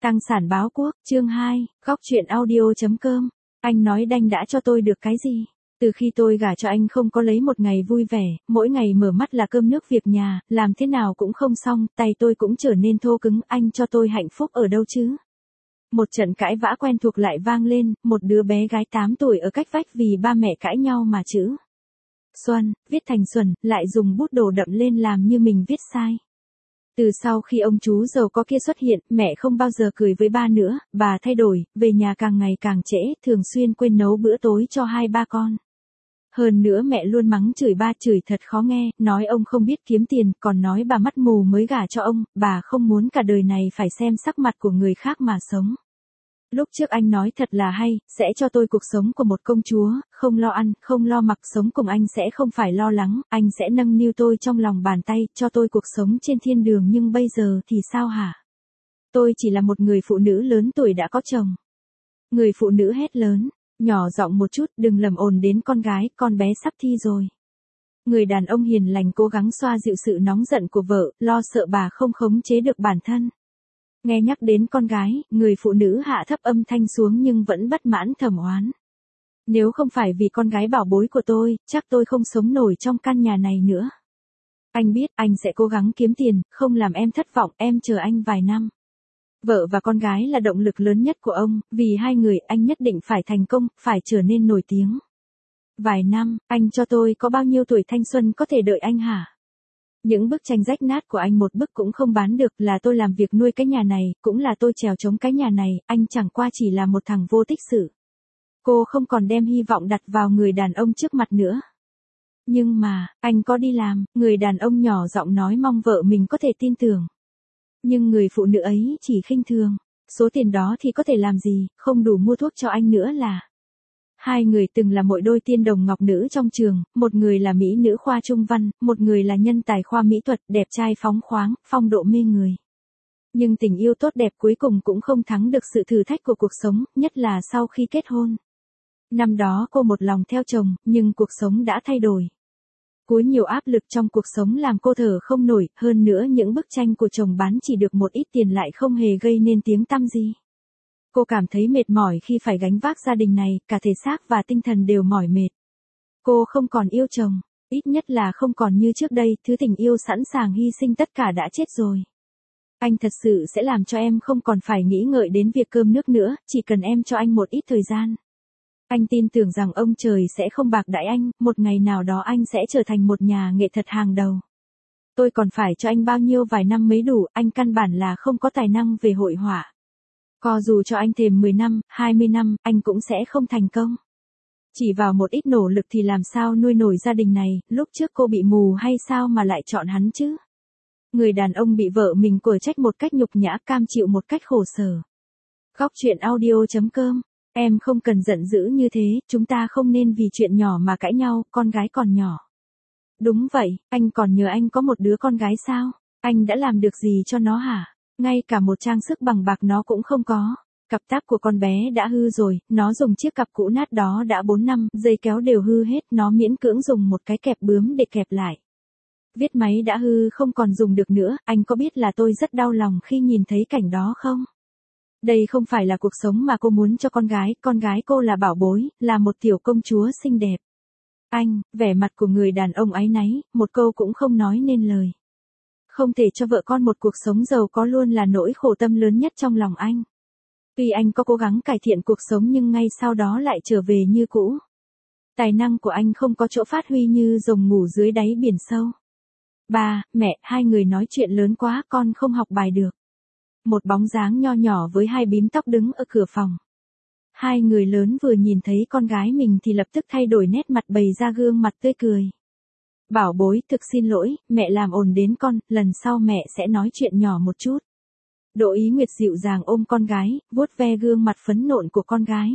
Tăng sản báo quốc, chương 2, góc chuyện audio.com. Anh nói đanh đã cho tôi được cái gì? Từ khi tôi gả cho anh không có lấy một ngày vui vẻ, mỗi ngày mở mắt là cơm nước việc nhà, làm thế nào cũng không xong, tay tôi cũng trở nên thô cứng, anh cho tôi hạnh phúc ở đâu chứ? Một trận cãi vã quen thuộc lại vang lên, một đứa bé gái 8 tuổi ở cách vách vì ba mẹ cãi nhau mà chữ Xuân, viết thành Xuân, lại dùng bút đồ đậm lên làm như mình viết sai. Từ sau khi ông chú giàu có kia xuất hiện, mẹ không bao giờ cười với ba nữa, bà thay đổi, về nhà càng ngày càng trễ, thường xuyên quên nấu bữa tối cho hai ba con. Hơn nữa mẹ luôn mắng chửi ba, chửi thật khó nghe, nói ông không biết kiếm tiền, còn nói bà mắt mù mới gả cho ông, bà không muốn cả đời này phải xem sắc mặt của người khác mà sống. Lúc trước anh nói thật là hay, sẽ cho tôi cuộc sống của một công chúa, không lo ăn, không lo mặc, sống cùng anh sẽ không phải lo lắng, anh sẽ nâng niu tôi trong lòng bàn tay, cho tôi cuộc sống trên thiên đường, nhưng bây giờ thì sao hả? Tôi chỉ là một người phụ nữ lớn tuổi đã có chồng. Người phụ nữ hét lớn, nhỏ giọng một chút, đừng làm ồn đến con gái, con bé sắp thi rồi. Người đàn ông hiền lành cố gắng xoa dịu sự nóng giận của vợ, lo sợ bà không khống chế được bản thân. Nghe nhắc đến con gái, người phụ nữ hạ thấp âm thanh xuống nhưng vẫn bất mãn thầm oán. Nếu không phải vì con gái bảo bối của tôi, chắc tôi không sống nổi trong căn nhà này nữa. Anh biết anh sẽ cố gắng kiếm tiền, không làm em thất vọng, em chờ anh vài năm. Vợ và con gái là động lực lớn nhất của ông, vì hai người anh nhất định phải thành công, phải trở nên nổi tiếng. Vài năm, anh cho tôi có bao nhiêu tuổi thanh xuân có thể đợi anh hả? Những bức tranh rách nát của anh một bức cũng không bán được, là tôi làm việc nuôi cái nhà này, cũng là tôi trèo chống cái nhà này, anh chẳng qua chỉ là một thằng vô tích sự. Cô không còn đem hy vọng đặt vào người đàn ông trước mặt nữa. Nhưng mà, anh có đi làm, người đàn ông nhỏ giọng nói mong vợ mình có thể tin tưởng. Nhưng người phụ nữ ấy chỉ khinh thường, số tiền đó thì có thể làm gì, không đủ mua thuốc cho anh nữa là. Hai người từng là mỗi đôi tiên đồng ngọc nữ trong trường, một người là mỹ nữ khoa trung văn, một người là nhân tài khoa mỹ thuật, đẹp trai phóng khoáng, phong độ mê người. Nhưng tình yêu tốt đẹp cuối cùng cũng không thắng được sự thử thách của cuộc sống, nhất là sau khi kết hôn. Năm đó cô một lòng theo chồng, nhưng cuộc sống đã thay đổi. Cuối nhiều áp lực trong cuộc sống làm cô thở không nổi, hơn nữa những bức tranh của chồng bán chỉ được một ít tiền lại không hề gây nên tiếng tăm gì. Cô cảm thấy mệt mỏi khi phải gánh vác gia đình này, cả thể xác và tinh thần đều mỏi mệt. Cô không còn yêu chồng, ít nhất là không còn như trước đây, thứ tình yêu sẵn sàng hy sinh tất cả đã chết rồi. Anh thật sự sẽ làm cho em không còn phải nghĩ ngợi đến việc cơm nước nữa, chỉ cần em cho anh một ít thời gian. Anh tin tưởng rằng ông trời sẽ không bạc đãi anh, một ngày nào đó anh sẽ trở thành một nhà nghệ thuật hàng đầu. Tôi còn phải cho anh bao nhiêu vài năm mới đủ, anh căn bản là không có tài năng về hội họa. Có dù cho anh thèm 10 năm, 20 năm, anh cũng sẽ không thành công. Chỉ vào một ít nỗ lực thì làm sao nuôi nổi gia đình này, lúc trước cô bị mù hay sao mà lại chọn hắn chứ? Người đàn ông bị vợ mình quở trách một cách nhục nhã, cam chịu một cách khổ sở. Góc chuyện audio.com. Em không cần giận dữ như thế, chúng ta không nên vì chuyện nhỏ mà cãi nhau, con gái còn nhỏ. Đúng vậy, anh còn nhớ anh có một đứa con gái sao? Anh đã làm được gì cho nó hả? Ngay cả một trang sức bằng bạc nó cũng không có. Cặp táp của con bé đã hư rồi, nó dùng chiếc cặp cũ nát đó đã 4 năm, dây kéo đều hư hết, nó miễn cưỡng dùng một cái kẹp bướm để kẹp lại. Viết máy đã hư không còn dùng được nữa, anh có biết là tôi rất đau lòng khi nhìn thấy cảnh đó không? Đây không phải là cuộc sống mà cô muốn cho con gái cô là bảo bối, là một tiểu công chúa xinh đẹp. Anh, vẻ mặt của người đàn ông áy náy, một câu cũng không nói nên lời. Không thể cho vợ con một cuộc sống giàu có luôn là nỗi khổ tâm lớn nhất trong lòng anh. Tuy anh có cố gắng cải thiện cuộc sống nhưng ngay sau đó lại trở về như cũ. Tài năng của anh không có chỗ phát huy như rồng ngủ dưới đáy biển sâu. Ba, mẹ, hai người nói chuyện lớn quá, con không học bài được. Một bóng dáng nho nhỏ với hai bím tóc đứng ở cửa phòng. Hai người lớn vừa nhìn thấy con gái mình thì lập tức thay đổi nét mặt, bày ra gương mặt tươi cười. Bảo bối, thực xin lỗi, mẹ làm ồn đến con, lần sau mẹ sẽ nói chuyện nhỏ một chút. Đỗ Ý Nguyệt dịu dàng ôm con gái, vuốt ve gương mặt phấn nộn của con gái.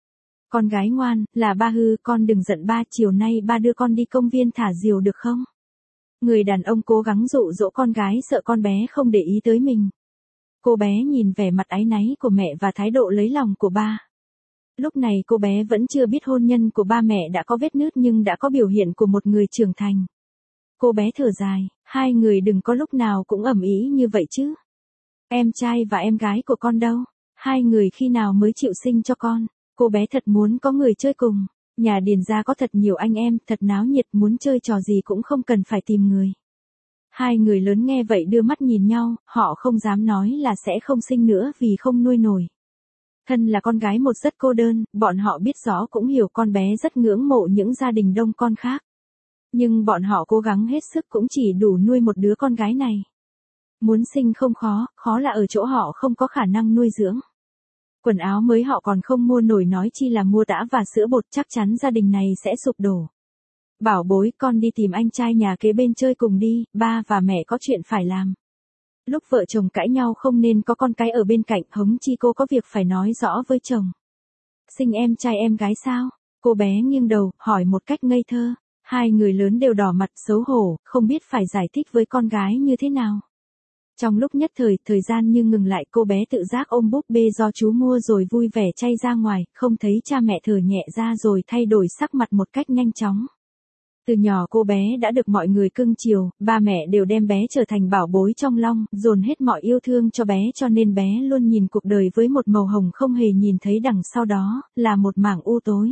Con gái ngoan, là ba hư, con đừng giận ba, chiều nay ba đưa con đi công viên thả diều được không? Người đàn ông cố gắng dụ dỗ con gái, sợ con bé không để ý tới mình. Cô bé nhìn vẻ mặt áy náy của mẹ và thái độ lấy lòng của ba. Lúc này cô bé vẫn chưa biết hôn nhân của ba mẹ đã có vết nứt nhưng đã có biểu hiện của một người trưởng thành. Cô bé thở dài, hai người đừng có lúc nào cũng ầm ĩ như vậy chứ. Em trai và em gái của con đâu? Hai người khi nào mới chịu sinh cho con? Cô bé thật muốn có người chơi cùng. Nhà Điền gia có thật nhiều anh em, thật náo nhiệt, muốn chơi trò gì cũng không cần phải tìm người. Hai người lớn nghe vậy đưa mắt nhìn nhau, họ không dám nói là sẽ không sinh nữa vì không nuôi nổi. Thân là con gái một rất cô đơn, bọn họ biết rõ cũng hiểu con bé rất ngưỡng mộ những gia đình đông con khác. Nhưng bọn họ cố gắng hết sức cũng chỉ đủ nuôi một đứa con gái này. Muốn sinh không khó, khó là ở chỗ họ không có khả năng nuôi dưỡng. Quần áo mới họ còn không mua nổi nói chi là mua tã và sữa bột, chắc chắn gia đình này sẽ sụp đổ. Bảo bối, con đi tìm anh trai nhà kế bên chơi cùng đi, ba và mẹ có chuyện phải làm. Lúc vợ chồng cãi nhau không nên có con cái ở bên cạnh, hống chi cô có việc phải nói rõ với chồng. Sinh em trai em gái sao? Cô bé nghiêng đầu, hỏi một cách ngây thơ. Hai người lớn đều đỏ mặt xấu hổ, không biết phải giải thích với con gái như thế nào. Trong lúc nhất thời gian như ngừng lại, cô bé tự giác ôm búp bê do chú mua rồi vui vẻ chay ra ngoài, không thấy cha mẹ thở nhẹ ra rồi thay đổi sắc mặt một cách nhanh chóng. Từ nhỏ cô bé đã được mọi người cưng chiều, ba mẹ đều đem bé trở thành bảo bối trong lòng, dồn hết mọi yêu thương cho bé cho nên bé luôn nhìn cuộc đời với một màu hồng không hề nhìn thấy đằng sau đó, là một mảng u tối.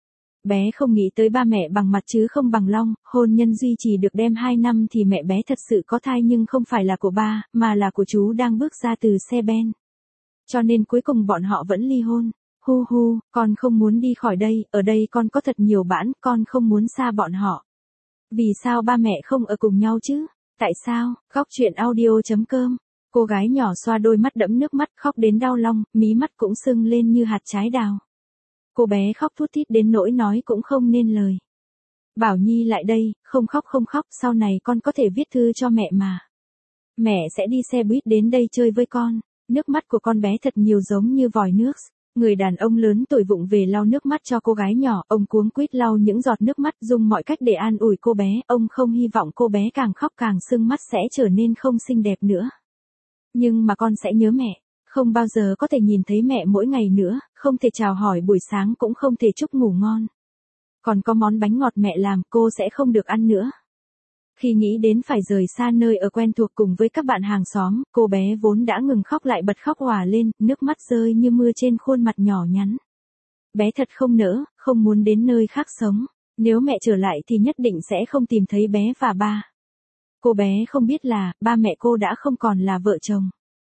Bé không nghĩ tới ba mẹ bằng mặt chứ không bằng lòng, hôn nhân duy trì được đem 2 năm thì mẹ bé thật sự có thai nhưng không phải là của ba, mà là của chú đang bước ra từ xe ben. Cho nên cuối cùng bọn họ vẫn ly hôn. Hu hu, con không muốn đi khỏi đây, ở đây con có thật nhiều bạn, con không muốn xa bọn họ. Vì sao ba mẹ không ở cùng nhau chứ? Tại sao? Góc chuyện audio.com. Cô gái nhỏ xoa đôi mắt đẫm nước mắt khóc đến đau lòng, mí mắt cũng sưng lên như hạt trái đào. Cô bé khóc thút thít đến nỗi nói cũng không nên lời. Bảo Nhi lại đây, không khóc, sau này con có thể viết thư cho mẹ mà. Mẹ sẽ đi xe buýt đến đây chơi với con. Nước mắt của con bé thật nhiều giống như vòi nước. Người đàn ông lớn tuổi vụng về lau nước mắt cho cô gái nhỏ, ông cuống quýt lau những giọt nước mắt dùng mọi cách để an ủi cô bé, ông không hy vọng cô bé càng khóc càng sưng mắt sẽ trở nên không xinh đẹp nữa. Nhưng mà con sẽ nhớ mẹ, không bao giờ có thể nhìn thấy mẹ mỗi ngày nữa, không thể chào hỏi buổi sáng cũng không thể chúc ngủ ngon. Còn có món bánh ngọt mẹ làm cô sẽ không được ăn nữa. Khi nghĩ đến phải rời xa nơi ở quen thuộc cùng với các bạn hàng xóm, cô bé vốn đã ngừng khóc lại bật khóc òa lên, nước mắt rơi như mưa trên khuôn mặt nhỏ nhắn. Bé thật không nỡ, không muốn đến nơi khác sống. Nếu mẹ trở lại thì nhất định sẽ không tìm thấy bé và ba. Cô bé không biết là, ba mẹ cô đã không còn là vợ chồng.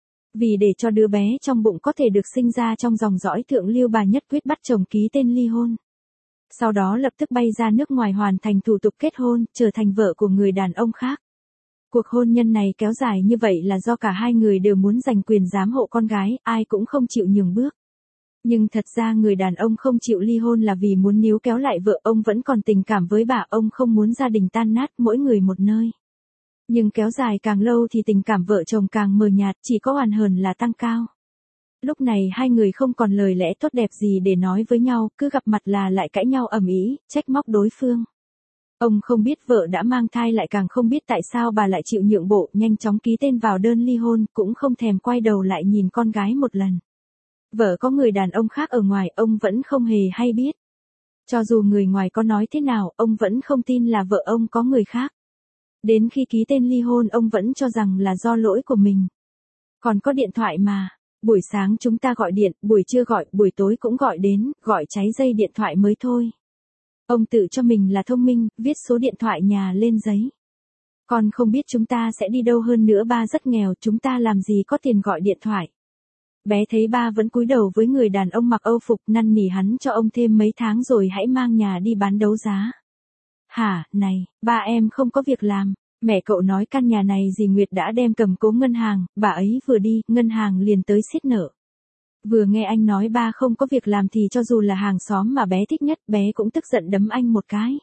Vì để cho đứa bé trong bụng có thể được sinh ra trong dòng dõi thượng lưu, bà nhất quyết bắt chồng ký tên ly hôn. Sau đó lập tức bay ra nước ngoài hoàn thành thủ tục kết hôn, trở thành vợ của người đàn ông khác. Cuộc hôn nhân này kéo dài như vậy là do cả hai người đều muốn giành quyền giám hộ con gái, ai cũng không chịu nhường bước. Nhưng thật ra người đàn ông không chịu ly hôn là vì muốn níu kéo lại vợ, ông vẫn còn tình cảm với bà, ông không muốn gia đình tan nát, mỗi người một nơi. Nhưng kéo dài càng lâu thì tình cảm vợ chồng càng mờ nhạt, chỉ có oàn hờn là tăng cao. Lúc này hai người không còn lời lẽ tốt đẹp gì để nói với nhau, cứ gặp mặt là lại cãi nhau ầm ĩ, trách móc đối phương. Ông không biết vợ đã mang thai, lại càng không biết tại sao bà lại chịu nhượng bộ, nhanh chóng ký tên vào đơn ly hôn, cũng không thèm quay đầu lại nhìn con gái một lần. Vợ có người đàn ông khác ở ngoài, ông vẫn không hề hay biết. Cho dù người ngoài có nói thế nào, ông vẫn không tin là vợ ông có người khác. Đến khi ký tên ly hôn ông vẫn cho rằng là do lỗi của mình. Còn có điện thoại mà. Buổi sáng chúng ta gọi điện, buổi trưa gọi, buổi tối cũng gọi đến, gọi cháy dây điện thoại mới thôi. Ông tự cho mình là thông minh, viết số điện thoại nhà lên giấy. Con không biết chúng ta sẽ đi đâu, hơn nữa ba rất nghèo, chúng ta làm gì có tiền gọi điện thoại. Bé thấy ba vẫn cúi đầu với người đàn ông mặc âu phục, năn nỉ hắn cho ông thêm mấy tháng rồi hãy mang nhà đi bán đấu giá. Hả, này, ba em không có việc làm. Mẹ cậu nói căn nhà này dì Nguyệt đã đem cầm cố ngân hàng, bà ấy vừa đi, ngân hàng liền tới xiết nợ. Vừa nghe anh nói ba không có việc làm thì cho dù là hàng xóm mà bé thích nhất, bé cũng tức giận đấm anh một cái.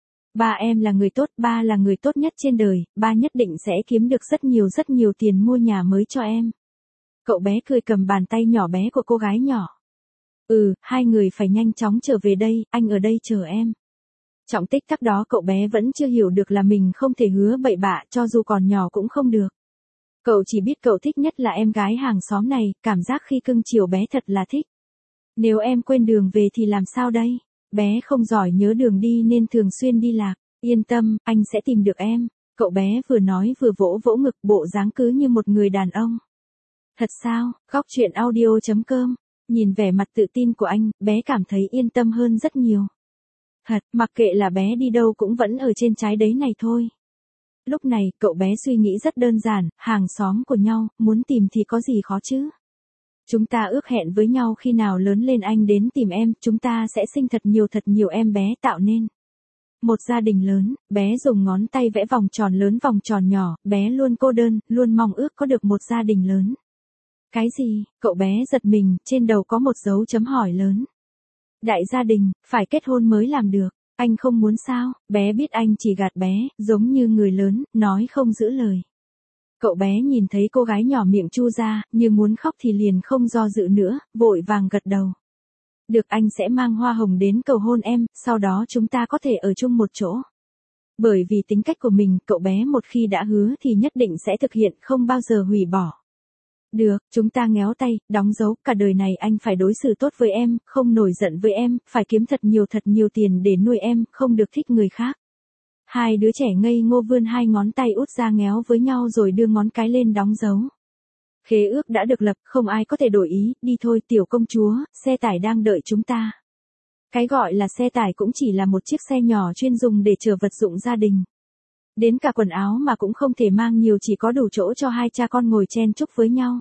Ba em là người tốt, ba là người tốt nhất trên đời, ba nhất định sẽ kiếm được rất nhiều tiền mua nhà mới cho em. Cậu bé cười cầm bàn tay nhỏ bé của cô gái nhỏ. Hai người phải nhanh chóng trở về đây, anh ở đây chờ em. Trong tích tắc đó cậu bé vẫn chưa hiểu được là mình không thể hứa bậy bạ, cho dù còn nhỏ cũng không được. Cậu chỉ biết cậu thích nhất là em gái hàng xóm này, cảm giác khi cưng chiều bé thật là thích. Nếu em quên đường về thì làm sao đây? Bé không giỏi nhớ đường đi nên thường xuyên đi lạc. Yên tâm, anh sẽ tìm được em. Cậu bé vừa nói vừa vỗ vỗ ngực, bộ dáng cứ như một người đàn ông. Thật sao? Góc chuyện audio.com. Nhìn vẻ mặt tự tin của anh, bé cảm thấy yên tâm hơn rất nhiều. Thật, mặc kệ là bé đi đâu cũng vẫn ở trên trái đấy này thôi. Lúc này, cậu bé suy nghĩ rất đơn giản, hàng xóm của nhau, muốn tìm thì có gì khó chứ. Chúng ta ước hẹn với nhau khi nào lớn lên anh đến tìm em, chúng ta sẽ sinh thật nhiều em bé tạo nên một gia đình lớn. Bé dùng ngón tay vẽ vòng tròn lớn vòng tròn nhỏ, bé luôn cô đơn, luôn mong ước có được một gia đình lớn. Cái gì? Cậu bé giật mình, trên đầu có một dấu chấm hỏi lớn. Đại gia đình, phải kết hôn mới làm được. Anh không muốn sao? Bé biết anh chỉ gạt bé, giống như người lớn, nói không giữ lời. Cậu bé nhìn thấy cô gái nhỏ miệng chu ra, như muốn khóc thì liền không do dự nữa, vội vàng gật đầu. Được, anh sẽ mang hoa hồng đến cầu hôn em, sau đó chúng ta có thể ở chung một chỗ. Bởi vì tính cách của mình, cậu bé một khi đã hứa thì nhất định sẽ thực hiện, không bao giờ hủy bỏ. Được, chúng ta ngéo tay, đóng dấu, cả đời này anh phải đối xử tốt với em, không nổi giận với em, phải kiếm thật nhiều tiền để nuôi em, không được thích người khác. Hai đứa trẻ ngây ngô vươn hai ngón tay út ra ngéo với nhau rồi đưa ngón cái lên đóng dấu. Khế ước đã được lập, không ai có thể đổi ý, đi thôi tiểu công chúa, xe tải đang đợi chúng ta. Cái gọi là xe tải cũng chỉ là một chiếc xe nhỏ chuyên dùng để chở vật dụng gia đình. Đến cả quần áo mà cũng không thể mang nhiều, chỉ có đủ chỗ cho hai cha con ngồi chen chúc với nhau.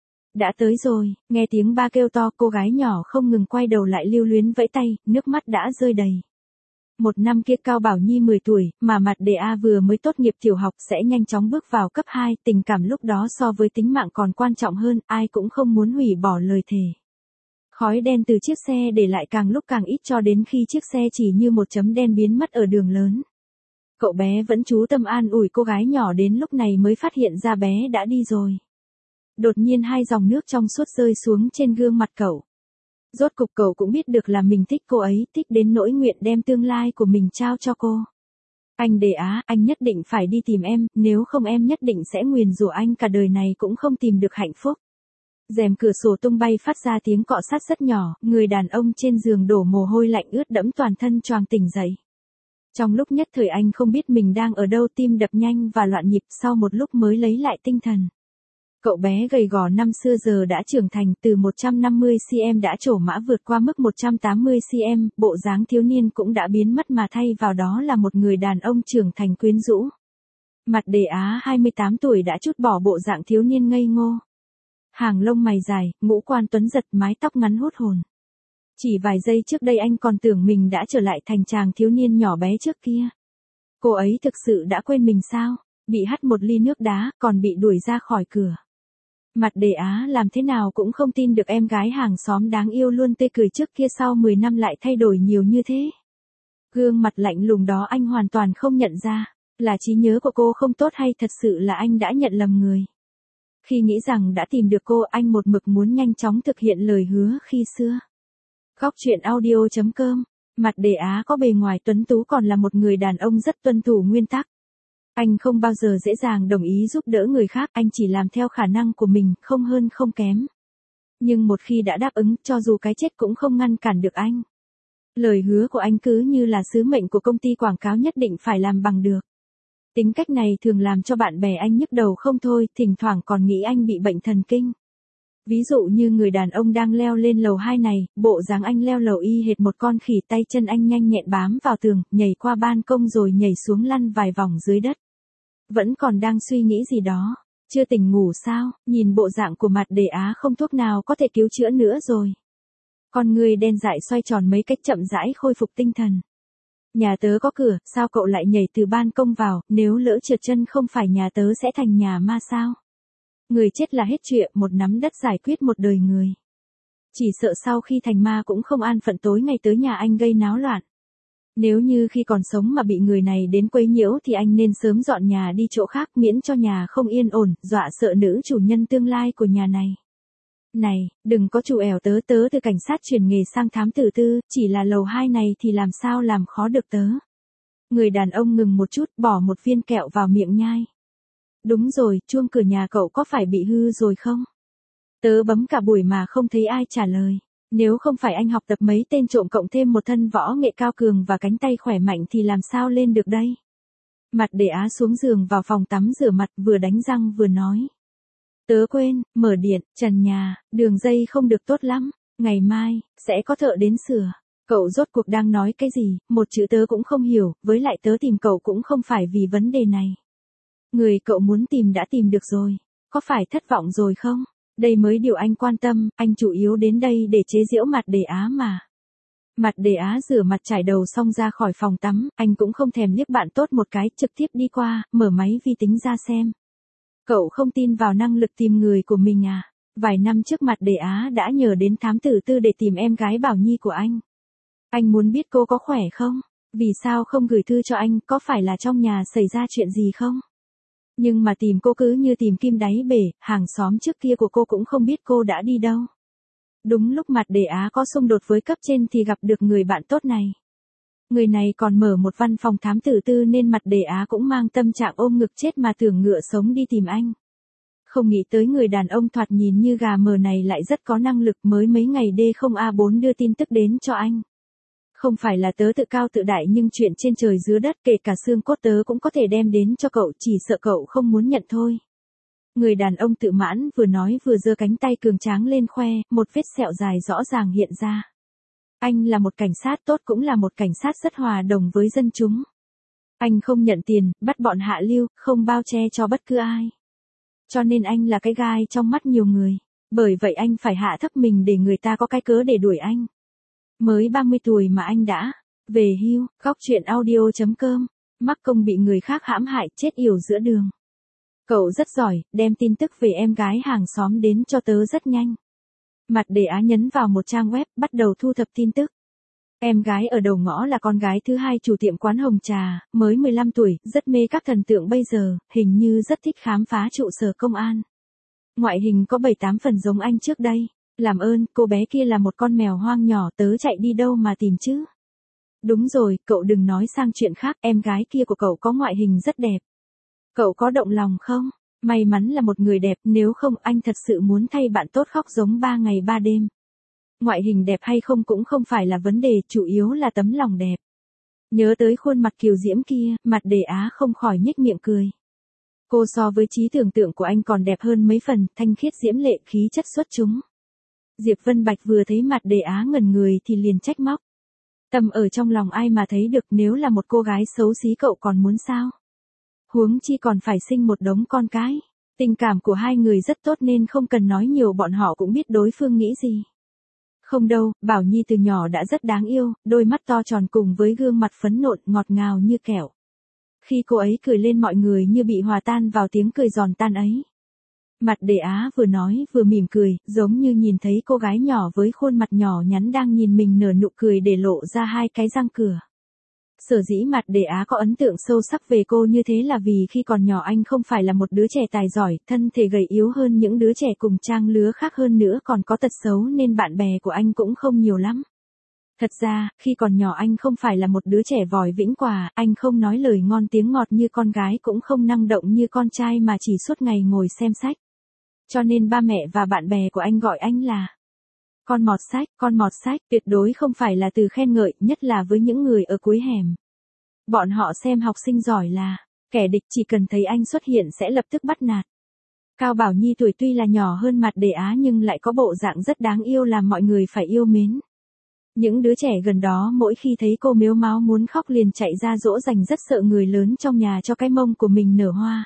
Đã tới rồi, nghe tiếng ba kêu to, cô gái nhỏ không ngừng quay đầu lại lưu luyến vẫy tay, nước mắt đã rơi đầy. Một năm kia Cao Bảo Nhi 10 tuổi, mà Mặt Đề A vừa mới tốt nghiệp tiểu học sẽ nhanh chóng bước vào cấp 2, tình cảm lúc đó so với tính mạng còn quan trọng hơn, ai cũng không muốn hủy bỏ lời thề. Khói đen từ chiếc xe để lại càng lúc càng ít cho đến khi chiếc xe chỉ như một chấm đen biến mất ở đường lớn. Cậu bé vẫn chú tâm an ủi cô gái nhỏ, đến lúc này mới phát hiện ra bé đã đi rồi. Đột nhiên hai dòng nước trong suốt rơi xuống trên gương mặt cậu. Rốt cục cậu cũng biết được là mình thích cô ấy, thích đến nỗi nguyện đem tương lai của mình trao cho cô. Anh Đề Á, anh nhất định phải đi tìm em, nếu không em nhất định sẽ nguyền rủa anh cả đời này cũng không tìm được hạnh phúc. Rèm cửa sổ tung bay phát ra tiếng cọ sát rất nhỏ, người đàn ông trên giường đổ mồ hôi lạnh ướt đẫm toàn thân choàng tỉnh dậy. Trong lúc nhất thời anh không biết mình đang ở đâu, tim đập nhanh và loạn nhịp, sau một lúc mới lấy lại tinh thần. Cậu bé gầy gò năm xưa giờ đã trưởng thành, từ 150cm đã trổ mã vượt qua mức 180cm, bộ dáng thiếu niên cũng đã biến mất mà thay vào đó là một người đàn ông trưởng thành quyến rũ. Mặt Đề Á 28 tuổi đã trút bỏ bộ dạng thiếu niên ngây ngô. Hàng lông mày dài, ngũ quan tuấn giật, mái tóc ngắn hút hồn. Chỉ vài giây trước đây anh còn tưởng mình đã trở lại thành chàng thiếu niên nhỏ bé trước kia. Cô ấy thực sự đã quên mình sao? Bị hắt một ly nước đá, còn bị đuổi ra khỏi cửa. Mặt Đề Á làm thế nào cũng không tin được em gái hàng xóm đáng yêu luôn tươi cười trước kia sau 10 năm lại thay đổi nhiều như thế. Gương mặt lạnh lùng đó anh hoàn toàn không nhận ra, là trí nhớ của cô không tốt hay thật sự là anh đã nhận lầm người. Khi nghĩ rằng đã tìm được cô, anh một mực muốn nhanh chóng thực hiện lời hứa khi xưa. Góc chuyện audio.com. Mặt Đề Á có bề ngoài tuấn tú, còn là một người đàn ông rất tuân thủ nguyên tắc. Anh không bao giờ dễ dàng đồng ý giúp đỡ người khác, anh chỉ làm theo khả năng của mình, không hơn không kém. Nhưng một khi đã đáp ứng, cho dù cái chết cũng không ngăn cản được anh. Lời hứa của anh cứ như là sứ mệnh của công ty quảng cáo, nhất định phải làm bằng được. Tính cách này thường làm cho bạn bè anh nhức đầu không thôi, thỉnh thoảng còn nghĩ anh bị bệnh thần kinh. Ví dụ như người đàn ông đang leo lên lầu 2 này, bộ dáng anh leo lầu y hệt một con khỉ, tay chân anh nhanh nhẹn bám vào tường, nhảy qua ban công rồi nhảy xuống lăn vài vòng dưới đất. Vẫn còn đang suy nghĩ gì đó, chưa tỉnh ngủ sao, nhìn bộ dạng của Mặt Đề Á không thuốc nào có thể cứu chữa nữa rồi. Con người đen dại xoay tròn mấy cách chậm rãi khôi phục tinh thần. Nhà tớ có cửa, sao cậu lại nhảy từ ban công vào, nếu lỡ trượt chân không phải nhà tớ sẽ thành nhà ma sao? Người chết là hết chuyện, một nắm đất giải quyết một đời người. Chỉ sợ sau khi thành ma cũng không an phận tối ngày tới nhà anh gây náo loạn. Nếu như khi còn sống mà bị người này đến quấy nhiễu thì anh nên sớm dọn nhà đi chỗ khác, miễn cho nhà không yên ổn, dọa sợ nữ chủ nhân tương lai của nhà này. Này, đừng có chủ ẻo tớ từ cảnh sát chuyển nghề sang thám tử tư, chỉ là lầu 2 này thì làm sao làm khó được tớ. Người đàn ông ngừng một chút, bỏ một viên kẹo vào miệng nhai. Đúng rồi, chuông cửa nhà cậu có phải bị hư rồi không? Tớ bấm cả buổi mà không thấy ai trả lời. Nếu không phải anh học tập mấy tên trộm cộng thêm một thân võ nghệ cao cường và cánh tay khỏe mạnh thì làm sao lên được đây? Mặt Đề Á xuống giường vào phòng tắm rửa mặt, vừa đánh răng vừa nói. Tớ quên, mở điện, trần nhà, đường dây không được tốt lắm, ngày mai, sẽ có thợ đến sửa. Cậu rốt cuộc đang nói cái gì, một chữ tớ cũng không hiểu, với lại tớ tìm cậu cũng không phải vì vấn đề này. Người cậu muốn tìm đã tìm được rồi, có phải thất vọng rồi không? Đây mới điều anh quan tâm, anh chủ yếu đến đây để chế giễu Mặt Đề Á mà. Mặt Đề Á rửa mặt trải đầu xong ra khỏi phòng tắm, anh cũng không thèm liếc bạn tốt một cái, trực tiếp đi qua, mở máy vi tính ra xem. Cậu không tin vào năng lực tìm người của mình à? Vài năm trước Mặt Đề Á đã nhờ đến thám tử tư để tìm em gái Bảo Nhi của anh. Anh muốn biết cô có khỏe không? Vì sao không gửi thư cho anh, có phải là trong nhà xảy ra chuyện gì không? Nhưng mà tìm cô cứ như tìm kim đáy bể, hàng xóm trước kia của cô cũng không biết cô đã đi đâu. Đúng lúc Mặt Đề Á có xung đột với cấp trên thì gặp được người bạn tốt này. Người này còn mở một văn phòng thám tử tư nên Mặt Đề Á cũng mang tâm trạng ôm ngực chết mà tưởng ngựa sống đi tìm anh. Không nghĩ tới người đàn ông thoạt nhìn như gà mờ này lại rất có năng lực, mới mấy ngày D0A4 đưa tin tức đến cho anh. Không phải là tớ tự cao tự đại nhưng chuyện trên trời dưới đất kể cả xương cốt tớ cũng có thể đem đến cho cậu, chỉ sợ cậu không muốn nhận thôi. Người đàn ông tự mãn vừa nói vừa giơ cánh tay cường tráng lên khoe, một vết sẹo dài rõ ràng hiện ra. Anh là một cảnh sát tốt cũng là một cảnh sát rất hòa đồng với dân chúng. Anh không nhận tiền, bắt bọn hạ lưu, không bao che cho bất cứ ai. Cho nên anh là cái gai trong mắt nhiều người. Bởi vậy anh phải hạ thấp mình để người ta có cái cớ để đuổi anh. Mới 30 tuổi mà anh đã về hưu. Góc chuyện audio.com. Mắc công bị người khác hãm hại chết yểu giữa đường. Cậu rất giỏi, đem tin tức về em gái hàng xóm đến cho tớ rất nhanh. Mặt Đề Á nhấn vào một trang web, bắt đầu thu thập tin tức. Em gái ở đầu ngõ là con gái thứ hai chủ tiệm quán Hồng Trà, mới 15 tuổi, rất mê các thần tượng bây giờ, hình như rất thích khám phá trụ sở công an. Ngoại hình có 7-8 phần giống anh trước đây. Làm ơn, cô bé kia là một con mèo hoang nhỏ, tớ chạy đi đâu mà tìm chứ? Đúng rồi, cậu đừng nói sang chuyện khác, em gái kia của cậu có ngoại hình rất đẹp. Cậu có động lòng không? May mắn là một người đẹp, nếu không anh thật sự muốn thay bạn tốt khóc giống 3 ngày 3 đêm. Ngoại hình đẹp hay không cũng không phải là vấn đề, chủ yếu là tấm lòng đẹp. Nhớ tới khuôn mặt kiều diễm kia, Mặt Đề Á không khỏi nhếch miệng cười. Cô so với trí tưởng tượng của anh còn đẹp hơn mấy phần, thanh khiết diễm lệ, khí chất xuất chúng. Diệp Vân Bạch vừa thấy Mặt Đề Á ngẩn người thì liền trách móc. Tâm ở trong lòng ai mà thấy được, nếu là một cô gái xấu xí cậu còn muốn sao? Huống chi còn phải sinh một đống con cái. Tình cảm của hai người rất tốt nên không cần nói nhiều, bọn họ cũng biết đối phương nghĩ gì. Không đâu, Bảo Nhi từ nhỏ đã rất đáng yêu, đôi mắt to tròn cùng với gương mặt phấn nộn ngọt ngào như kẹo. Khi cô ấy cười lên mọi người như bị hòa tan vào tiếng cười giòn tan ấy. Mặt Đề Á vừa nói vừa mỉm cười, giống như nhìn thấy cô gái nhỏ với khuôn mặt nhỏ nhắn đang nhìn mình nở nụ cười để lộ ra hai cái răng cửa. Sở dĩ Mặt Đề Á có ấn tượng sâu sắc về cô như thế là vì khi còn nhỏ anh không phải là một đứa trẻ tài giỏi, thân thể gầy yếu hơn những đứa trẻ cùng trang lứa khác, hơn nữa còn có tật xấu nên bạn bè của anh cũng không nhiều lắm. Thật ra, khi còn nhỏ anh không phải là một đứa trẻ vòi vĩnh quả, anh không nói lời ngon tiếng ngọt như con gái, cũng không năng động như con trai mà chỉ suốt ngày ngồi xem sách. Cho nên ba mẹ và bạn bè của anh gọi anh là con mọt sách, tuyệt đối không phải là từ khen ngợi, nhất là với những người ở cuối hẻm. Bọn họ xem học sinh giỏi là kẻ địch, chỉ cần thấy anh xuất hiện sẽ lập tức bắt nạt. Cao Bảo Nhi tuổi tuy là nhỏ hơn Mặt Đề Á nhưng lại có bộ dạng rất đáng yêu làm mọi người phải yêu mến. Những đứa trẻ gần đó mỗi khi thấy cô mếu máo muốn khóc liền chạy ra dỗ dành, rất sợ người lớn trong nhà cho cái mông của mình nở hoa.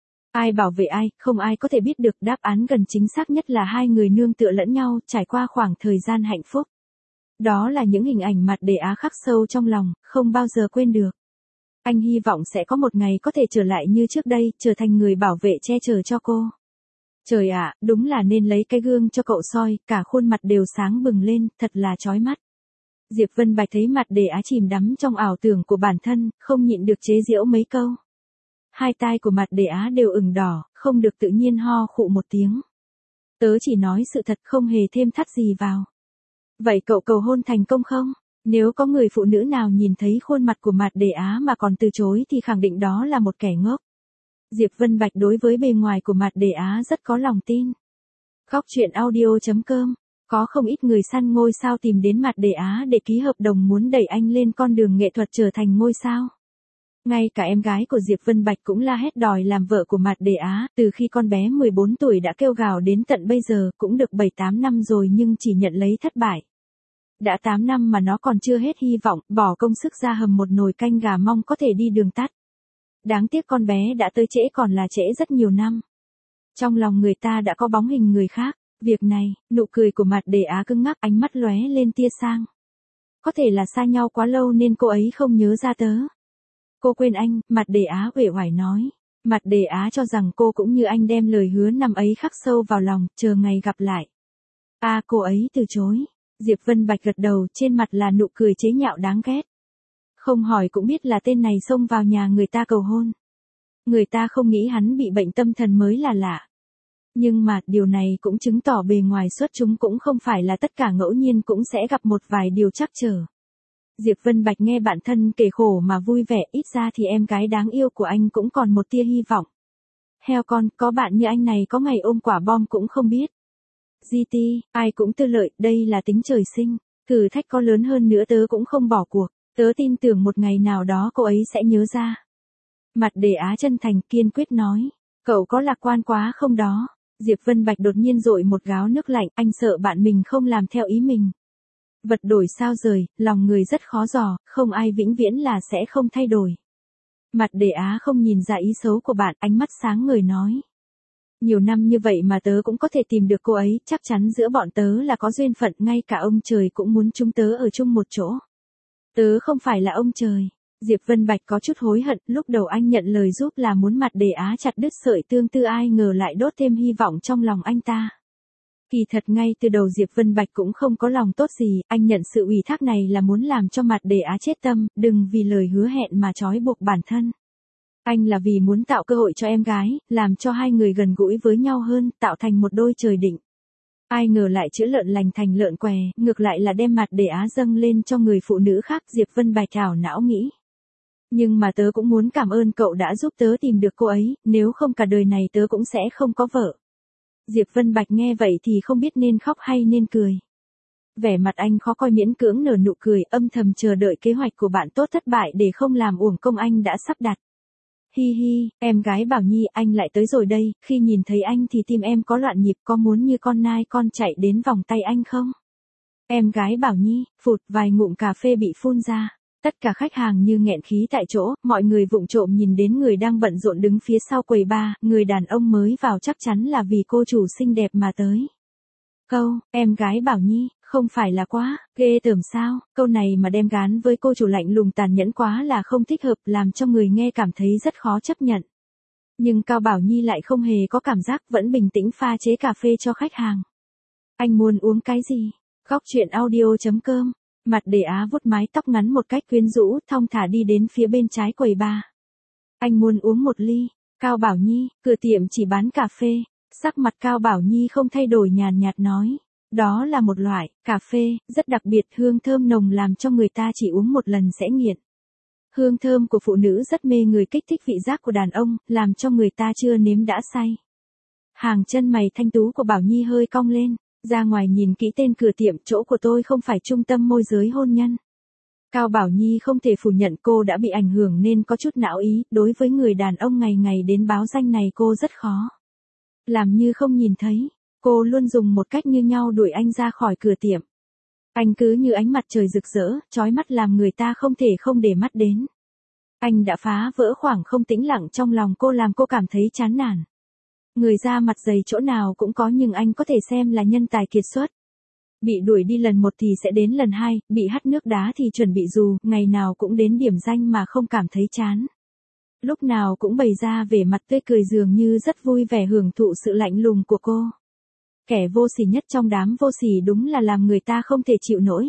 Ai bảo vệ ai, không ai có thể biết được, đáp án gần chính xác nhất là hai người nương tựa lẫn nhau, trải qua khoảng thời gian hạnh phúc. Đó là những hình ảnh Mặt Đề Á khắc sâu trong lòng, không bao giờ quên được. Anh hy vọng sẽ có một ngày có thể trở lại như trước đây, trở thành người bảo vệ che chở cho cô. Trời ạ, đúng là nên lấy cái gương cho cậu soi, cả khuôn mặt đều sáng bừng lên, thật là chói mắt. Diệp Vân Bạch thấy Mặt Đề Á chìm đắm trong ảo tưởng của bản thân, không nhịn được chế giễu mấy câu. Hai tai của Mặt Đề Á đều ửng đỏ, không được tự nhiên ho khụ một tiếng. Tớ chỉ nói sự thật, không hề thêm thắt gì vào. Vậy cậu cầu hôn thành công không? Nếu có người phụ nữ nào nhìn thấy khuôn mặt của Mặt Đề Á mà còn từ chối thì khẳng định đó là một kẻ ngốc. Diệp Vân Bạch đối với bề ngoài của Mặt Đề Á rất có lòng tin. Góc chuyện audio.com. Có không ít người săn ngôi sao tìm đến Mặt Đề Á để ký hợp đồng muốn đẩy anh lên con đường nghệ thuật trở thành ngôi sao. Ngay cả em gái của Diệp Vân Bạch cũng la hét đòi làm vợ của Mạt Đề Á, từ khi con bé 14 tuổi đã kêu gào đến tận bây giờ, cũng được 7-8 năm rồi nhưng chỉ nhận lấy thất bại. Đã 8 năm mà nó còn chưa hết hy vọng, bỏ công sức ra hầm một nồi canh gà mong có thể đi đường tắt. Đáng tiếc con bé đã tới trễ còn là trễ rất nhiều năm. Trong lòng người ta đã có bóng hình người khác. Việc này, nụ cười của Mạt Đề Á cứng ngắc, ánh mắt lóe lên tia sang. Có thể là xa nhau quá lâu nên cô ấy không nhớ ra tớ. Cô quên anh, Mạt Đề Á uể oải nói. Mạt Đề Á cho rằng cô cũng như anh đem lời hứa năm ấy khắc sâu vào lòng, chờ ngày gặp lại. Cô ấy từ chối. Diệp Vân Bạch gật đầu, trên mặt là nụ cười chế nhạo đáng ghét. Không hỏi cũng biết là tên này xông vào nhà người ta cầu hôn. Người ta không nghĩ hắn bị bệnh tâm thần mới là lạ. Nhưng mà, điều này cũng chứng tỏ bề ngoài xuất chúng cũng không phải là tất cả ngẫu nhiên cũng sẽ gặp một vài điều trắc trở. Diệp Vân Bạch nghe bạn thân kể khổ mà vui vẻ, ít ra thì em gái đáng yêu của anh cũng còn một tia hy vọng. Heo con, có bạn như anh này có ngày ôm quả bom cũng không biết. GT, ai cũng tư lợi, đây là tính trời sinh. Thử thách có lớn hơn nữa tớ cũng không bỏ cuộc. Tớ tin tưởng một ngày nào đó cô ấy sẽ nhớ ra. Mạt Đề Á chân thành kiên quyết nói. Cậu có lạc quan quá không đó? Diệp Vân Bạch đột nhiên dội một gáo nước lạnh, anh sợ bạn mình không làm theo ý mình. Vật đổi sao rời, lòng người rất khó dò, không ai vĩnh viễn là sẽ không thay đổi. Mạt Đề Á không nhìn ra ý xấu của bạn, ánh mắt sáng ngời nói. Nhiều năm như vậy mà tớ cũng có thể tìm được cô ấy, chắc chắn giữa bọn tớ là có duyên phận, ngay cả ông trời cũng muốn chúng tớ ở chung một chỗ. Tớ không phải là ông trời. Diệp Vân Bạch có chút hối hận, lúc đầu anh nhận lời giúp là muốn Mạt Đề Á chặt đứt sợi tương tư, ai ngờ lại đốt thêm hy vọng trong lòng anh ta. Kỳ thật ngay từ đầu Diệp Vân Bạch cũng không có lòng tốt gì, anh nhận sự ủy thác này là muốn làm cho Mạt Đề Á chết tâm, đừng vì lời hứa hẹn mà trói buộc bản thân. Anh là vì muốn tạo cơ hội cho em gái, làm cho hai người gần gũi với nhau hơn, tạo thành một đôi trời định. Ai ngờ lại chữa lợn lành thành lợn què, ngược lại là đem Mạt Đề Á dâng lên cho người phụ nữ khác. Diệp Vân Bạch ảo não nghĩ. Nhưng mà tớ cũng muốn cảm ơn cậu đã giúp tớ tìm được cô ấy, nếu không cả đời này tớ cũng sẽ không có vợ. Diệp Vân Bạch nghe vậy thì không biết nên khóc hay nên cười. Vẻ mặt anh khó coi, miễn cưỡng nở nụ cười, âm thầm chờ đợi kế hoạch của bạn tốt thất bại để không làm uổng công anh đã sắp đặt. Hi hi, em gái Bảo Nhi, anh lại tới rồi đây, khi nhìn thấy anh thì tim em có loạn nhịp, có muốn như con nai con chạy đến vòng tay anh không? Em gái Bảo Nhi, phụt, vài ngụm cà phê bị phun ra. Tất cả khách hàng như nghẹn khí tại chỗ, mọi người vụng trộm nhìn đến người đang bận rộn đứng phía sau quầy bar, người đàn ông mới vào chắc chắn là vì cô chủ xinh đẹp mà tới. Câu, em gái Bảo Nhi, không phải là quá, ghê tởm sao, câu này mà đem gán với cô chủ lạnh lùng tàn nhẫn quá là không thích hợp, làm cho người nghe cảm thấy rất khó chấp nhận. Nhưng Cao Bảo Nhi lại không hề có cảm giác, vẫn bình tĩnh pha chế cà phê cho khách hàng. Anh muốn uống cái gì? Góc chuyện audio.com. Mạt Đề Á vuốt mái tóc ngắn một cách quyến rũ, thong thả đi đến phía bên trái quầy bar. Anh muốn uống một ly. Cao Bảo Nhi, cửa tiệm chỉ bán cà phê. Sắc mặt Cao Bảo Nhi không thay đổi, nhàn nhạt nói. Đó là một loại cà phê rất đặc biệt, hương thơm nồng làm cho người ta chỉ uống một lần sẽ nghiện. Hương thơm của phụ nữ rất mê người, kích thích vị giác của đàn ông, làm cho người ta chưa nếm đã say. Hàng chân mày thanh tú của Bảo Nhi hơi cong lên. Ra ngoài nhìn kỹ tên cửa tiệm, chỗ của tôi không phải trung tâm môi giới hôn nhân. Cao Bảo Nhi không thể phủ nhận cô đã bị ảnh hưởng nên có chút não ý, đối với người đàn ông ngày ngày đến báo danh này cô rất khó. Làm như không nhìn thấy, cô luôn dùng một cách như nhau đuổi anh ra khỏi cửa tiệm. Anh cứ như ánh mặt trời rực rỡ, chói mắt làm người ta không thể không để mắt đến. Anh đã phá vỡ khoảng không tĩnh lặng trong lòng cô, làm cô cảm thấy chán nản. Người da mặt dày chỗ nào cũng có nhưng anh có thể xem là nhân tài kiệt xuất. Bị đuổi đi lần một thì sẽ đến lần hai, bị hắt nước đá thì chuẩn bị dù, ngày nào cũng đến điểm danh mà không cảm thấy chán. Lúc nào cũng bày ra vẻ mặt tươi cười, dường như rất vui vẻ hưởng thụ sự lạnh lùng của cô. Kẻ vô sỉ nhất trong đám vô sỉ, đúng là làm người ta không thể chịu nổi.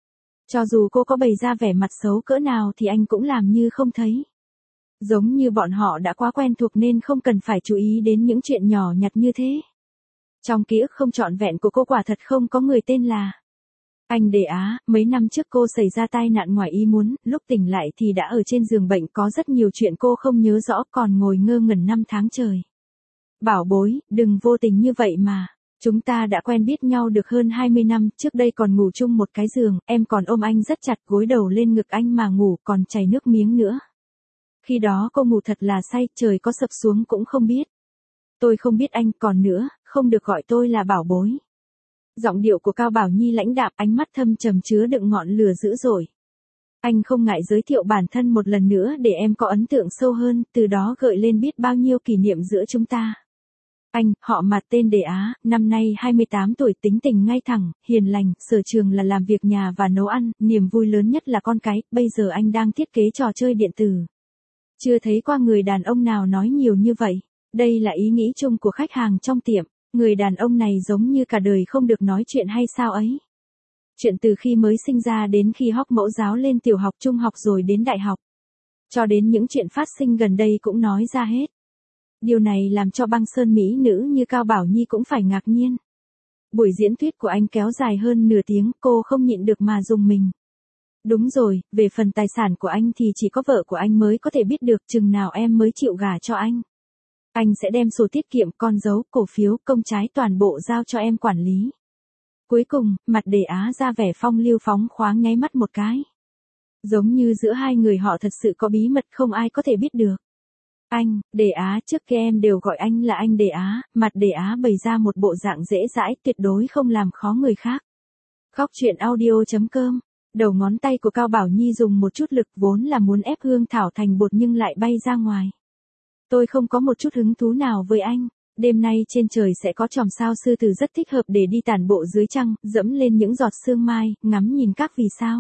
Cho dù cô có bày ra vẻ mặt xấu cỡ nào thì anh cũng làm như không thấy. Giống như bọn họ đã quá quen thuộc nên không cần phải chú ý đến những chuyện nhỏ nhặt như thế. Trong ký ức không trọn vẹn của cô quả thật không có người tên là anh Đề Á. Mấy năm trước cô xảy ra tai nạn ngoài ý muốn, lúc tỉnh lại thì đã ở trên giường bệnh, có rất nhiều chuyện cô không nhớ rõ, còn ngồi ngơ ngẩn 5 tháng trời. Bảo bối, đừng vô tình như vậy mà. Chúng ta đã quen biết nhau được hơn 20 năm, trước đây còn ngủ chung một cái giường, em còn ôm anh rất chặt, gối đầu lên ngực anh mà ngủ, còn chảy nước miếng nữa. Khi đó cô ngủ thật là say, trời có sập xuống cũng không biết. Tôi không biết anh, còn nữa, không được gọi tôi là bảo bối. Giọng điệu của Cao Bảo Nhi lãnh đạm, ánh mắt thâm trầm chứa đựng ngọn lửa dữ dội. Anh không ngại giới thiệu bản thân một lần nữa để em có ấn tượng sâu hơn, từ đó gợi lên biết bao nhiêu kỷ niệm giữa chúng ta. Anh, họ Mạt tên Đề Á, năm nay 28 tuổi, tính tình ngay thẳng, hiền lành, sở trường là làm việc nhà và nấu ăn, niềm vui lớn nhất là con cái, bây giờ anh đang thiết kế trò chơi điện tử. Chưa thấy qua người đàn ông nào nói nhiều như vậy. Đây là ý nghĩ chung của khách hàng trong tiệm. Người đàn ông này giống như cả đời không được nói chuyện hay sao ấy. Chuyện từ khi mới sinh ra đến khi học mẫu giáo lên tiểu học trung học rồi đến đại học. Cho đến những chuyện phát sinh gần đây cũng nói ra hết. Điều này làm cho băng sơn mỹ nữ như Cao Bảo Nhi cũng phải ngạc nhiên. Buổi diễn thuyết của anh kéo dài hơn nửa tiếng, cô không nhịn được mà rùng mình. Đúng rồi, về phần tài sản của anh thì chỉ có vợ của anh mới có thể biết được, chừng nào em mới chịu gả cho anh. Anh sẽ đem sổ tiết kiệm, con dấu, cổ phiếu, công trái toàn bộ giao cho em quản lý. Cuối cùng, mặt Đề Á ra vẻ phong lưu phóng khoáng nháy mắt một cái. Giống như giữa hai người họ thật sự có bí mật không ai có thể biết được. Anh, Đề Á, trước kia em đều gọi anh là anh Đề Á, mặt Đề Á bày ra một bộ dạng dễ dãi, tuyệt đối không làm khó người khác. Khóc chuyện audio.com. Đầu ngón tay của Cao Bảo Nhi dùng một chút lực, vốn là muốn ép hương thảo thành bột nhưng lại bay ra ngoài. Tôi không có một chút hứng thú nào với anh. Đêm nay trên trời sẽ có chòm sao sư tử rất thích hợp để đi tản bộ dưới trăng, dẫm lên những giọt sương mai, ngắm nhìn các vì sao.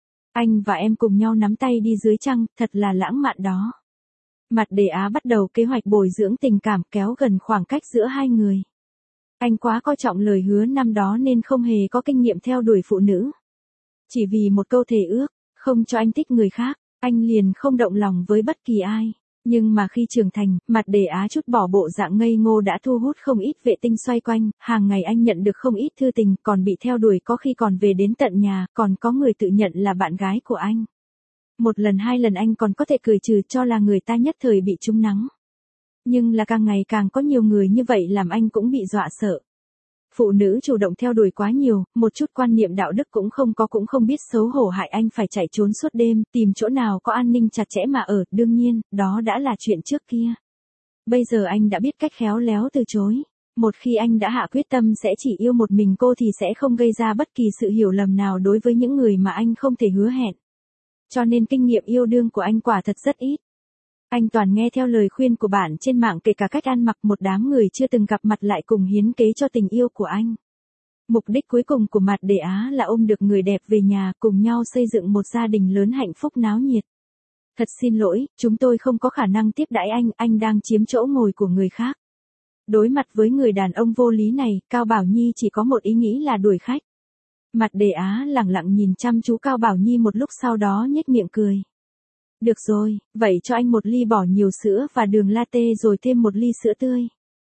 Anh và em cùng nhau nắm tay đi dưới trăng, thật là lãng mạn đó. Mặt Đề Á bắt đầu kế hoạch bồi dưỡng tình cảm, kéo gần khoảng cách giữa hai người. Anh quá coi trọng lời hứa năm đó nên không hề có kinh nghiệm theo đuổi phụ nữ. Chỉ vì một câu thề ước, không cho anh thích người khác, anh liền không động lòng với bất kỳ ai. Nhưng mà khi trưởng thành, mặt Đề Á chút bỏ bộ dạng ngây ngô đã thu hút không ít vệ tinh xoay quanh, hàng ngày anh nhận được không ít thư tình, còn bị theo đuổi, có khi còn về đến tận nhà, còn có người tự nhận là bạn gái của anh. Một lần hai lần anh còn có thể cười trừ cho là người ta nhất thời bị trúng nắng. Nhưng là càng ngày càng có nhiều người như vậy làm anh cũng bị dọa sợ. Phụ nữ chủ động theo đuổi quá nhiều, một chút quan niệm đạo đức cũng không có, cũng không biết xấu hổ, hại anh phải chạy trốn suốt đêm, tìm chỗ nào có an ninh chặt chẽ mà ở, đương nhiên, đó đã là chuyện trước kia. Bây giờ anh đã biết cách khéo léo từ chối. Một khi anh đã hạ quyết tâm sẽ chỉ yêu một mình cô thì sẽ không gây ra bất kỳ sự hiểu lầm nào đối với những người mà anh không thể hứa hẹn. Cho nên kinh nghiệm yêu đương của anh quả thật rất ít. Anh toàn nghe theo lời khuyên của bạn trên mạng, kể cả cách ăn mặc, một đám người chưa từng gặp mặt lại cùng hiến kế cho tình yêu của anh. Mục đích cuối cùng của mặt Đề Á là ôm được người đẹp về nhà, cùng nhau xây dựng một gia đình lớn hạnh phúc náo nhiệt. Thật xin lỗi, chúng tôi không có khả năng tiếp đãi anh đang chiếm chỗ ngồi của người khác. Đối mặt với người đàn ông vô lý này, Cao Bảo Nhi chỉ có một ý nghĩ là đuổi khách. Mặt Đề Á lẳng lặng nhìn chăm chú Cao Bảo Nhi một lúc, sau đó nhếch miệng cười. Được rồi, vậy cho anh một ly bỏ nhiều sữa và đường latte rồi thêm một ly sữa tươi.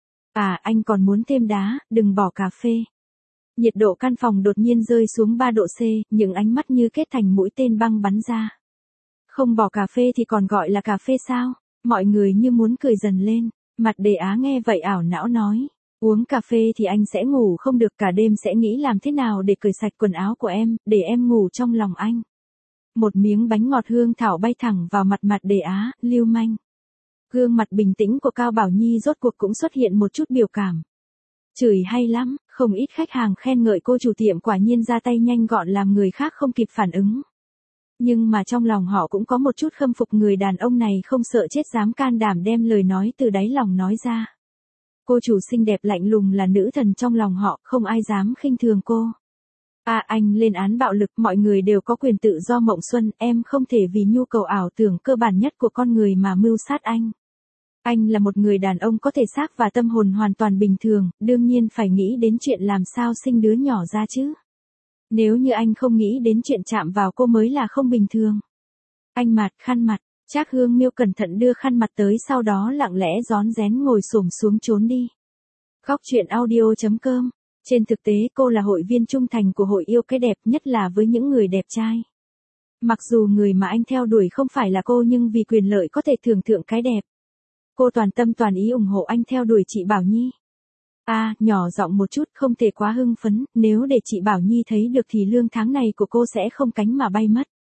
À, anh còn muốn thêm đá, đừng bỏ cà phê. Nhiệt độ căn phòng đột nhiên rơi xuống 3 độ C, những ánh mắt như kết thành mũi tên băng bắn ra. Không bỏ cà phê thì còn gọi là cà phê sao? Mọi người như muốn cười dần lên. Mặt Đề Á nghe vậy ảo não nói. Uống cà phê thì anh sẽ ngủ không được, cả đêm sẽ nghĩ làm thế nào để cởi sạch quần áo của em, để em ngủ trong lòng anh. Một miếng bánh ngọt hương thảo bay thẳng vào mặt Đề Á, lưu manh. Gương mặt bình tĩnh của Cao Bảo Nhi rốt cuộc cũng xuất hiện một chút biểu cảm. Chửi hay lắm, không ít khách hàng khen ngợi cô chủ tiệm quả nhiên ra tay nhanh gọn làm người khác không kịp phản ứng. Nhưng mà trong lòng họ cũng có một chút khâm phục người đàn ông này không sợ chết dám can đảm đem lời nói từ đáy lòng nói ra. Cô chủ xinh đẹp lạnh lùng là nữ thần trong lòng họ, không ai dám khinh thường cô. À, anh lên án bạo lực, mọi người đều có quyền tự do mộng xuân, em không thể vì nhu cầu ảo tưởng cơ bản nhất của con người mà mưu sát anh. Anh là một người đàn ông có thể xác và tâm hồn hoàn toàn bình thường, đương nhiên phải nghĩ đến chuyện làm sao sinh đứa nhỏ ra chứ. Nếu như anh không nghĩ đến chuyện chạm vào cô mới là không bình thường. Anh mạt khăn mặt, Trác Hương Miêu cẩn thận đưa khăn mặt tới, sau đó lặng lẽ rón rén ngồi xổm xuống trốn đi. Khóc chuyện audio.com. Trên thực tế cô là hội viên trung thành của hội yêu cái đẹp, nhất là với những người đẹp trai. Mặc dù người mà anh theo đuổi không phải là cô nhưng vì quyền lợi có thể thưởng thượng cái đẹp. Cô toàn tâm toàn ý ủng hộ anh theo đuổi chị Bảo Nhi. À, nhỏ giọng một chút, không thể quá hưng phấn, nếu để chị Bảo Nhi thấy được thì lương tháng này của cô sẽ không cánh mà bay mất.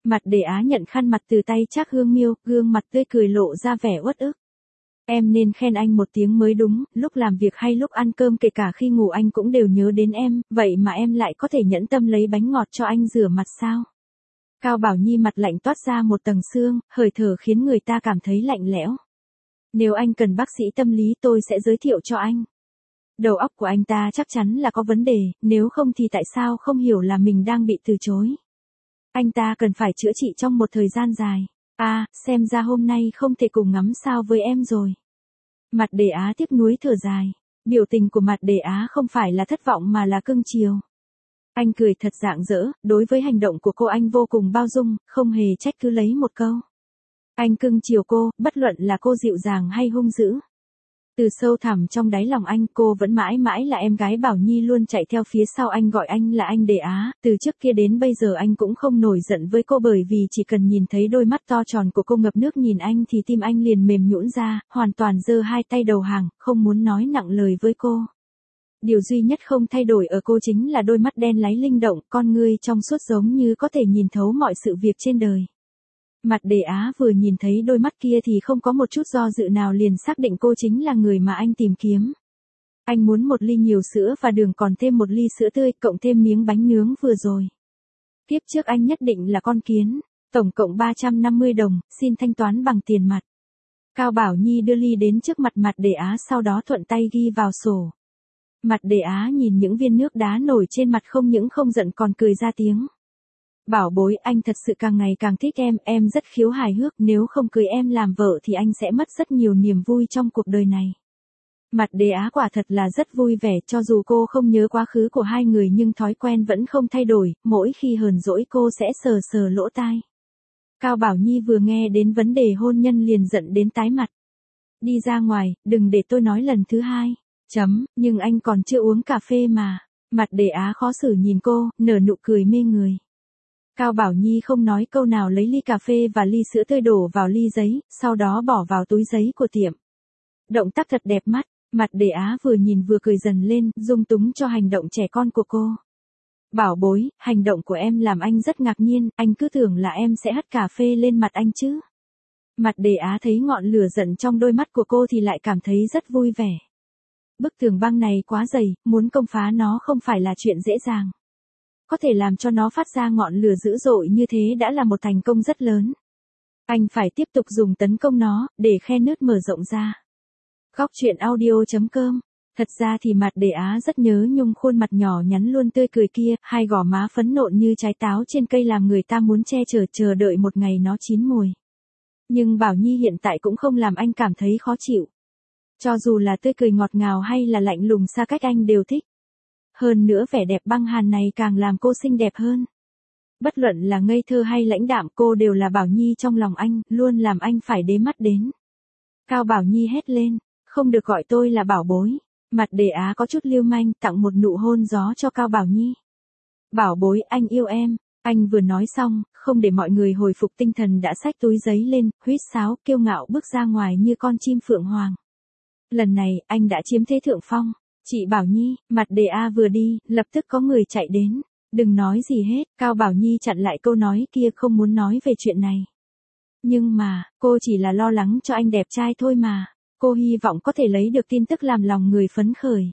Mặt Đề Á nhận khăn mặt từ tay Trác Hương Miêu, gương mặt tươi cười lộ ra vẻ uất ức. Em nên khen anh một tiếng mới đúng, lúc làm việc hay lúc ăn cơm kể cả khi ngủ anh cũng đều nhớ đến em, vậy mà em lại có thể nhẫn tâm lấy bánh ngọt cho anh rửa mặt sao? Cao Bảo Nhi mặt lạnh toát ra một tầng xương, hơi thở khiến người ta cảm thấy lạnh lẽo. Nếu anh cần bác sĩ tâm lý tôi sẽ giới thiệu cho anh. Đầu óc của anh ta chắc chắn là có vấn đề, nếu không thì tại sao không hiểu là mình đang bị từ chối. Anh ta cần phải chữa trị trong một thời gian dài. Xem ra hôm nay không thể cùng ngắm sao với em rồi. Mặt Đề Á tiếc nuối thở dài. Biểu tình của Mặt Đề Á không phải là thất vọng mà là cưng chiều. Anh cười thật rạng rỡ, đối với hành động của cô anh vô cùng bao dung, không hề trách cứ lấy một câu. Anh cưng chiều cô, bất luận là cô dịu dàng hay hung dữ. Từ sâu thẳm trong đáy lòng anh, cô vẫn mãi mãi là em gái Bảo Nhi luôn chạy theo phía sau anh, gọi anh là anh Đề Á, từ trước kia đến bây giờ anh cũng không nổi giận với cô, bởi vì chỉ cần nhìn thấy đôi mắt to tròn của cô ngập nước nhìn anh thì tim anh liền mềm nhũn ra, hoàn toàn giơ hai tay đầu hàng, không muốn nói nặng lời với cô. Điều duy nhất không thay đổi ở cô chính là đôi mắt đen láy linh động, con ngươi trong suốt giống như có thể nhìn thấu mọi sự việc trên đời. Mặt Đề Á vừa nhìn thấy đôi mắt kia thì không có một chút do dự nào liền xác định cô chính là người mà anh tìm kiếm. Anh muốn một ly nhiều sữa và đường, còn thêm một ly sữa tươi, cộng thêm miếng bánh nướng vừa rồi. Tiếp trước anh nhất định là con kiến. Tổng cộng 350 đồng, xin thanh toán bằng tiền mặt. Cao Bảo Nhi đưa ly đến trước mặt Mặt Đề Á, sau đó thuận tay ghi vào sổ. Mặt Đề Á nhìn những viên nước đá nổi trên mặt không những không giận còn cười ra tiếng. Bảo bối, anh thật sự càng ngày càng thích em rất khiếu hài hước, nếu không cưới em làm vợ thì anh sẽ mất rất nhiều niềm vui trong cuộc đời này. Mặt Đề Á quả thật là rất vui vẻ, cho dù cô không nhớ quá khứ của hai người nhưng thói quen vẫn không thay đổi, mỗi khi hờn dỗi cô sẽ sờ sờ lỗ tai. Cao Bảo Nhi vừa nghe đến vấn đề hôn nhân liền giận đến tái mặt. Đi ra ngoài, đừng để tôi nói lần thứ hai. Nhưng anh còn chưa uống cà phê mà. Mặt Đề Á khó xử nhìn cô, nở nụ cười mê người. Cao Bảo Nhi không nói câu nào lấy ly cà phê và ly sữa tươi đổ vào ly giấy, sau đó bỏ vào túi giấy của tiệm. Động tác thật đẹp mắt, Mặt Đề Á vừa nhìn vừa cười dần lên, dung túng cho hành động trẻ con của cô. Bảo bối, hành động của em làm anh rất ngạc nhiên, anh cứ tưởng là em sẽ hất cà phê lên mặt anh chứ. Mặt Đề Á thấy ngọn lửa giận trong đôi mắt của cô thì lại cảm thấy rất vui vẻ. Bức tường băng này quá dày, muốn công phá nó không phải là chuyện dễ dàng. Có thể làm cho nó phát ra ngọn lửa dữ dội như thế đã là một thành công rất lớn. Anh phải tiếp tục dùng tấn công nó, để khe nứt mở rộng ra. Góc truyện audio.com. Thật ra thì Mặt Đề Á rất nhớ Nhung, khuôn mặt nhỏ nhắn luôn tươi cười kia, hai gò má phấn nộn như trái táo trên cây làm người ta muốn che chở chờ đợi một ngày nó chín mùi. Nhưng Bảo Nhi hiện tại cũng không làm anh cảm thấy khó chịu. Cho dù là tươi cười ngọt ngào hay là lạnh lùng xa cách anh đều thích. Hơn nữa vẻ đẹp băng hàn này càng làm cô xinh đẹp hơn. Bất luận là ngây thơ hay lãnh đạm, cô đều là Bảo Nhi trong lòng anh, luôn làm anh phải đếm mắt đến. Cao Bảo Nhi hét lên, không được gọi tôi là bảo bối. Mặt Đề Á có chút lưu manh tặng một nụ hôn gió cho Cao Bảo Nhi. Bảo bối, anh yêu em. Anh vừa nói xong, không để mọi người hồi phục tinh thần đã xách túi giấy lên, huýt sáo, kiêu ngạo bước ra ngoài như con chim phượng hoàng. Lần này, anh đã chiếm thế thượng phong. Chị Bảo Nhi, Mặt Đề Á vừa đi, lập tức có người chạy đến. Đừng nói gì hết, Cao Bảo Nhi chặn lại câu nói kia, không muốn nói về chuyện này. Nhưng mà, cô chỉ là lo lắng cho anh đẹp trai thôi mà. Cô hy vọng có thể lấy được tin tức làm lòng người phấn khởi.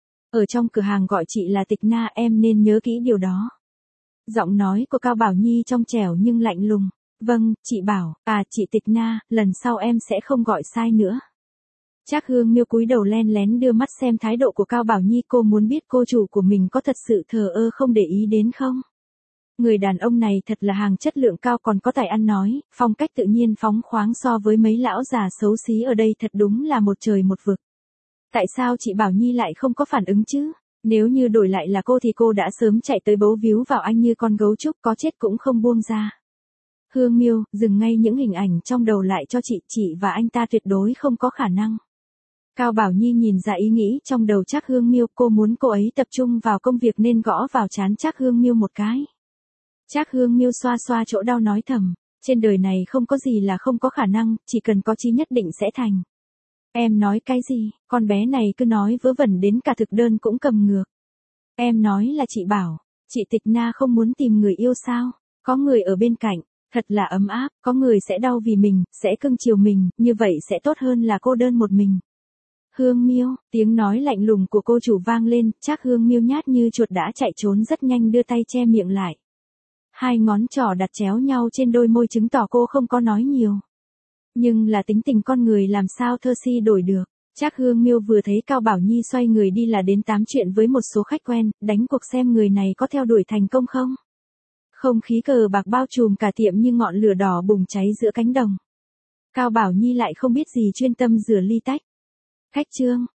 Ở trong cửa hàng gọi chị là Tịch Na, em nên nhớ kỹ điều đó. Giọng nói của Cao Bảo Nhi trong trẻo nhưng lạnh lùng. Vâng, chị Bảo, chị Tịch Na, lần sau em sẽ không gọi sai nữa. Trác Hương Miêu cúi đầu len lén đưa mắt xem thái độ của Cao Bảo Nhi, cô muốn biết cô chủ của mình có thật sự thờ ơ không để ý đến không. Người đàn ông này thật là hàng chất lượng cao, còn có tài ăn nói, phong cách tự nhiên phóng khoáng, so với mấy lão già xấu xí ở đây thật đúng là một trời một vực. Tại sao chị Bảo Nhi lại không có phản ứng chứ? Nếu như đổi lại là cô thì cô đã sớm chạy tới bấu víu vào anh như con gấu trúc, có chết cũng không buông ra. Hương Miêu, dừng ngay những hình ảnh trong đầu lại cho chị và anh ta tuyệt đối không có khả năng. Cao Bảo Nhi nhìn ra ý nghĩ trong đầu Trác Hương Miêu, cô muốn cô ấy tập trung vào công việc nên gõ vào trán Trác Hương Miêu một cái. Trác Hương Miêu xoa xoa chỗ đau nói thầm, trên đời này không có gì là không có khả năng, chỉ cần có chí nhất định sẽ thành. Em nói cái gì, con bé này cứ nói vớ vẩn đến cả thực đơn cũng cầm ngược. Em nói là chị bảo, chị Tịch Na không muốn tìm người yêu sao, có người ở bên cạnh, Thật là ấm áp, có người sẽ đau vì mình, sẽ cưng chiều mình, như vậy sẽ tốt hơn là cô đơn một mình. Hương Miêu, tiếng nói lạnh lùng của cô chủ vang lên, chắc Hương Miêu nhát như chuột đã chạy trốn rất nhanh đưa tay che miệng lại. Hai ngón trỏ đặt chéo nhau trên đôi môi chứng tỏ cô không có nói nhiều. Nhưng là tính tình con người làm sao thơ si đổi được. Chắc Hương Miêu vừa thấy Cao Bảo Nhi xoay người đi là đến tám chuyện với một số khách quen, đánh cuộc xem người này có theo đuổi thành công không. Không khí cờ bạc bao trùm cả tiệm như ngọn lửa đỏ bùng cháy giữa cánh đồng. Cao Bảo Nhi lại không biết gì chuyên tâm rửa ly tách. Khách Trương,